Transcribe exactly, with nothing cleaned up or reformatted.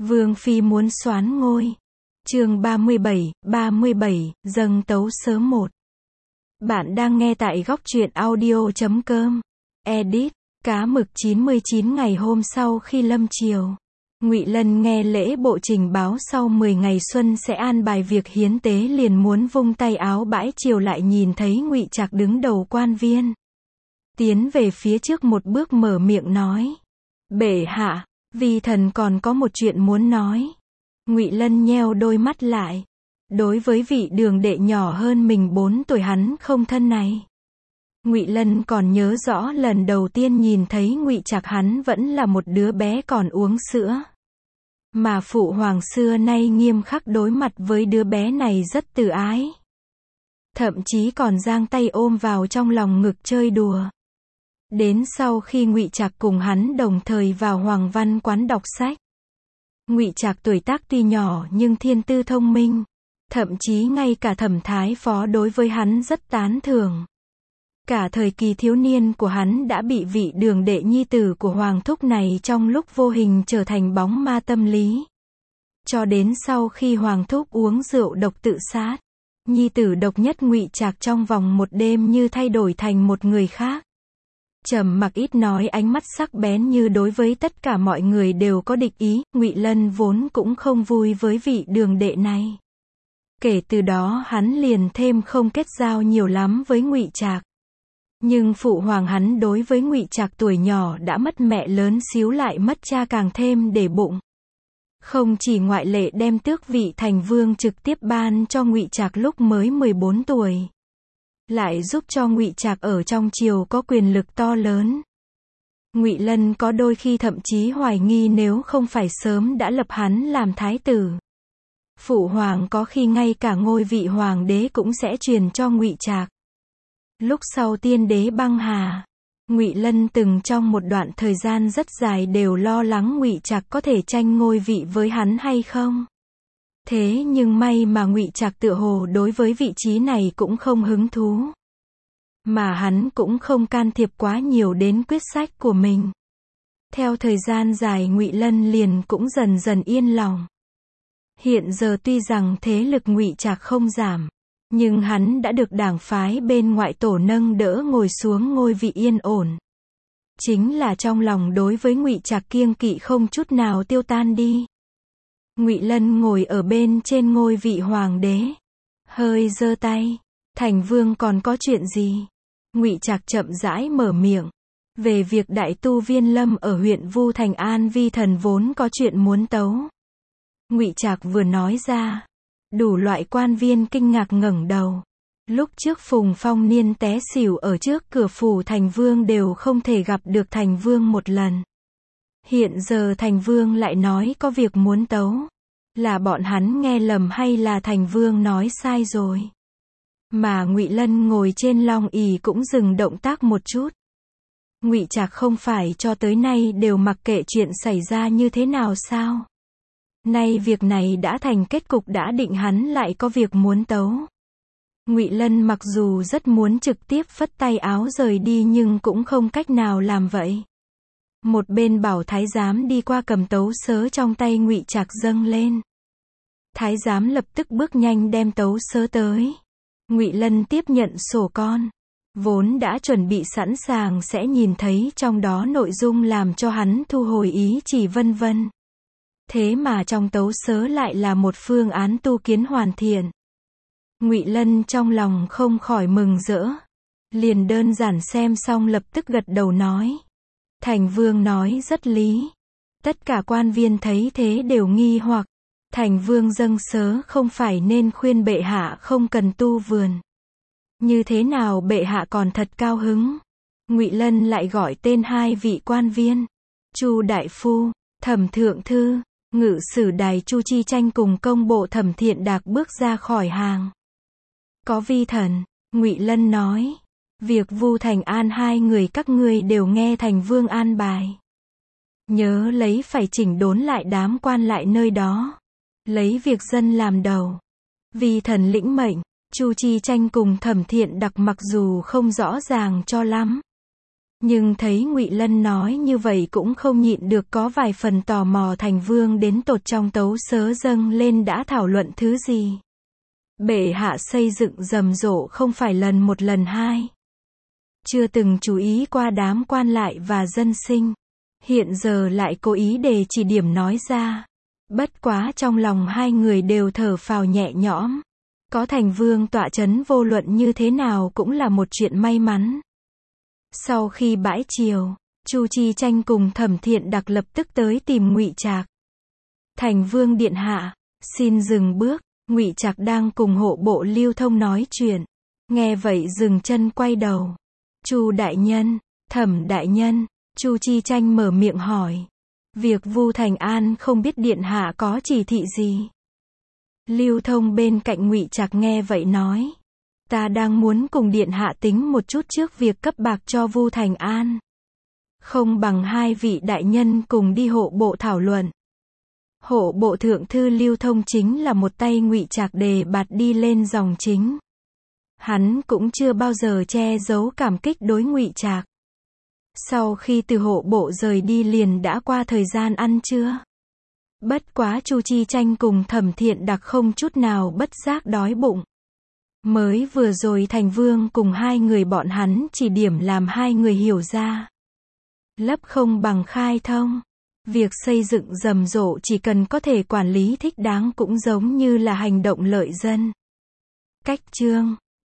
Vương phi muốn soán ngôi. Chương ba mươi bảy, ba mươi bảy, dâng tấu sớ một. Bạn đang nghe tại góc truyện audio chấm com. Edit. Cá mực chín mươi chín ngày hôm sau khi lâm triều, Ngụy Lân nghe lễ bộ trình báo sau mười ngày xuân sẽ an bài việc hiến tế liền muốn vung tay áo bãi chiều lại nhìn thấy Ngụy Trạc đứng đầu quan viên. Tiến về phía trước một bước mở miệng nói. Bệ hạ, vi thần còn có một chuyện muốn nói. Ngụy Lân nheo đôi mắt lại. Đối với vị đường đệ nhỏ hơn mình bốn tuổi hắn không thân này, Ngụy Lân còn nhớ rõ lần đầu tiên nhìn thấy Ngụy Trạc hắn vẫn là một đứa bé còn uống sữa. Mà phụ hoàng xưa nay nghiêm khắc đối mặt với đứa bé này rất từ ái. Thậm chí còn giang tay ôm vào trong lòng ngực chơi đùa. Đến sau khi Ngụy Trạc cùng hắn đồng thời vào Hoàng Văn quán đọc sách. Ngụy Trạc tuổi tác tuy nhỏ nhưng thiên tư thông minh. Thậm chí ngay cả Thẩm Thái Phó đối với hắn rất tán thưởng. Cả thời kỳ thiếu niên của hắn đã bị vị đường đệ nhi tử của Hoàng Thúc này trong lúc vô hình trở thành bóng ma tâm lý. Cho đến sau khi Hoàng Thúc uống rượu độc tự sát, nhi tử độc nhất Ngụy Trạc trong vòng một đêm như thay đổi thành một người khác. Trầm mặc ít nói, ánh mắt sắc bén như đối với tất cả mọi người đều có địch ý. Ngụy Lân vốn cũng không vui với vị đường đệ này. Kể từ đó hắn liền thêm không kết giao nhiều lắm với Ngụy Trạc. Nhưng phụ hoàng hắn đối với Ngụy Trạc tuổi nhỏ đã mất mẹ lớn xíu lại mất cha càng thêm để bụng. Không chỉ ngoại lệ đem tước vị thành vương trực tiếp ban cho Ngụy Trạc lúc mới mười bốn tuổi, lại giúp cho Ngụy Trạc ở trong triều có quyền lực to lớn. Ngụy Lân có đôi khi thậm chí hoài nghi nếu không phải sớm đã lập hắn làm thái tử, phụ hoàng có khi ngay cả ngôi vị hoàng đế cũng sẽ truyền cho Ngụy Trạc. Lúc sau tiên đế băng hà, Ngụy Lân từng trong một đoạn thời gian rất dài đều lo lắng Ngụy Trạc có thể tranh ngôi vị với hắn hay không. Thế nhưng may mà Ngụy Trạc tựa hồ đối với vị trí này cũng không hứng thú. Mà hắn cũng không can thiệp quá nhiều đến quyết sách của mình. Theo thời gian dài Ngụy Lân liền cũng dần dần yên lòng. Hiện giờ tuy rằng thế lực Ngụy Trạc không giảm, nhưng hắn đã được đảng phái bên ngoại tổ nâng đỡ ngồi xuống ngôi vị yên ổn. Chính là trong lòng đối với Ngụy Trạc kiêng kỵ không chút nào tiêu tan đi. Ngụy Lân ngồi ở bên trên ngôi vị hoàng đế, hơi giơ tay. Thành vương còn có chuyện gì? Ngụy Trạc chậm rãi mở miệng. Về việc đại tu Viên Lâm ở huyện Vu Thành An vi thần vốn có chuyện muốn tấu. Ngụy Trạc vừa nói ra, đủ loại quan viên kinh ngạc ngẩng đầu. Lúc trước Phùng Phong Niên té xỉu ở trước cửa phủ Thành Vương đều không thể gặp được Thành Vương một lần. Hiện giờ Thành Vương lại nói có việc muốn tấu. Là bọn hắn nghe lầm hay là Thành Vương nói sai rồi? Mà Ngụy Lân ngồi trên long ỷ cũng dừng động tác một chút. Ngụy Trạc không phải cho tới nay đều mặc kệ chuyện xảy ra như thế nào sao? Nay việc này đã thành kết cục đã định, hắn lại có việc muốn tấu. Ngụy Lân mặc dù rất muốn trực tiếp phất tay áo rời đi nhưng cũng không cách nào làm vậy. Một bên bảo thái giám đi qua cầm tấu sớ trong tay Ngụy Trạc dâng lên. Thái giám lập tức bước nhanh đem tấu sớ tới. Ngụy Lân tiếp nhận sổ con, vốn đã chuẩn bị sẵn sàng sẽ nhìn thấy trong đó nội dung làm cho hắn thu hồi ý chỉ vân vân. Thế mà trong tấu sớ lại là một phương án tu kiến hoàn thiện. Ngụy Lân trong lòng không khỏi mừng rỡ. Liền đơn giản xem xong lập tức gật đầu nói. Thành Vương nói rất lý. Tất cả quan viên thấy thế đều nghi hoặc. Thành Vương dâng sớ không phải nên khuyên bệ hạ không cần tu vườn. Như thế nào bệ hạ còn thật cao hứng. Ngụy Lân lại gọi tên hai vị quan viên. Chu đại phu, Thẩm thượng thư, ngự sử đài Chu Chi Tranh cùng công bộ Thẩm Thiện Đạc bước ra khỏi hàng. Có vi thần, Ngụy Lân nói. Việc Vu Thành An hai người các ngươi đều nghe Thành Vương an bài. Nhớ lấy phải chỉnh đốn lại đám quan lại nơi đó. Lấy việc dân làm đầu. Vi thần lĩnh mệnh. Chu Chi Tranh cùng Thẩm Thiện Đạc mặc dù không rõ ràng cho lắm, Nhưng thấy Ngụy Lân nói như vậy cũng không nhịn được có vài phần tò mò Thành Vương đến tột trong tấu sớ dâng lên đã thảo luận thứ gì. Bệ hạ xây dựng rầm rộ không phải lần một lần hai. Chưa từng chú ý qua đám quan lại và dân sinh. Hiện giờ lại cố ý để chỉ điểm nói ra. Bất quá trong lòng hai người đều thở phào nhẹ nhõm. Có Thành Vương tọa chấn vô luận như thế nào cũng là một chuyện may mắn. Sau khi bãi triều, Chu Chi Tranh cùng Thẩm Thiện Đặc lập tức tới tìm Ngụy Trạc. Thành Vương điện hạ, xin dừng bước. Ngụy Trạc đang cùng hộ bộ Lưu Thông nói chuyện. Nghe vậy dừng chân quay đầu. Chu đại nhân, Thẩm đại nhân, Chu Chi Tranh mở miệng hỏi. Việc Vu Thành An không biết điện hạ có chỉ thị gì. Lưu Thông bên cạnh Ngụy Trạc nghe vậy nói. Ta đang muốn cùng điện hạ tính một chút trước việc cấp bạc cho Vu Thành An. Không bằng hai vị đại nhân cùng đi hộ bộ thảo luận. Hộ bộ thượng thư Lưu Thông chính là một tay Ngụy Trạc đề bạt đi lên dòng chính. Hắn cũng chưa bao giờ che giấu cảm kích đối Ngụy Trạc. Sau khi từ hộ bộ rời đi liền đã qua thời gian ăn trưa. Bất quá Chu Chi Tranh cùng Thẩm Thiện Đặc không chút nào bất giác đói bụng. Mới vừa rồi Thành Vương cùng hai người bọn hắn chỉ điểm làm hai người hiểu ra. Lấp không bằng khai thông. Việc xây dựng rầm rộ chỉ cần có thể quản lý thích đáng cũng giống như là hành động lợi dân. Cách chương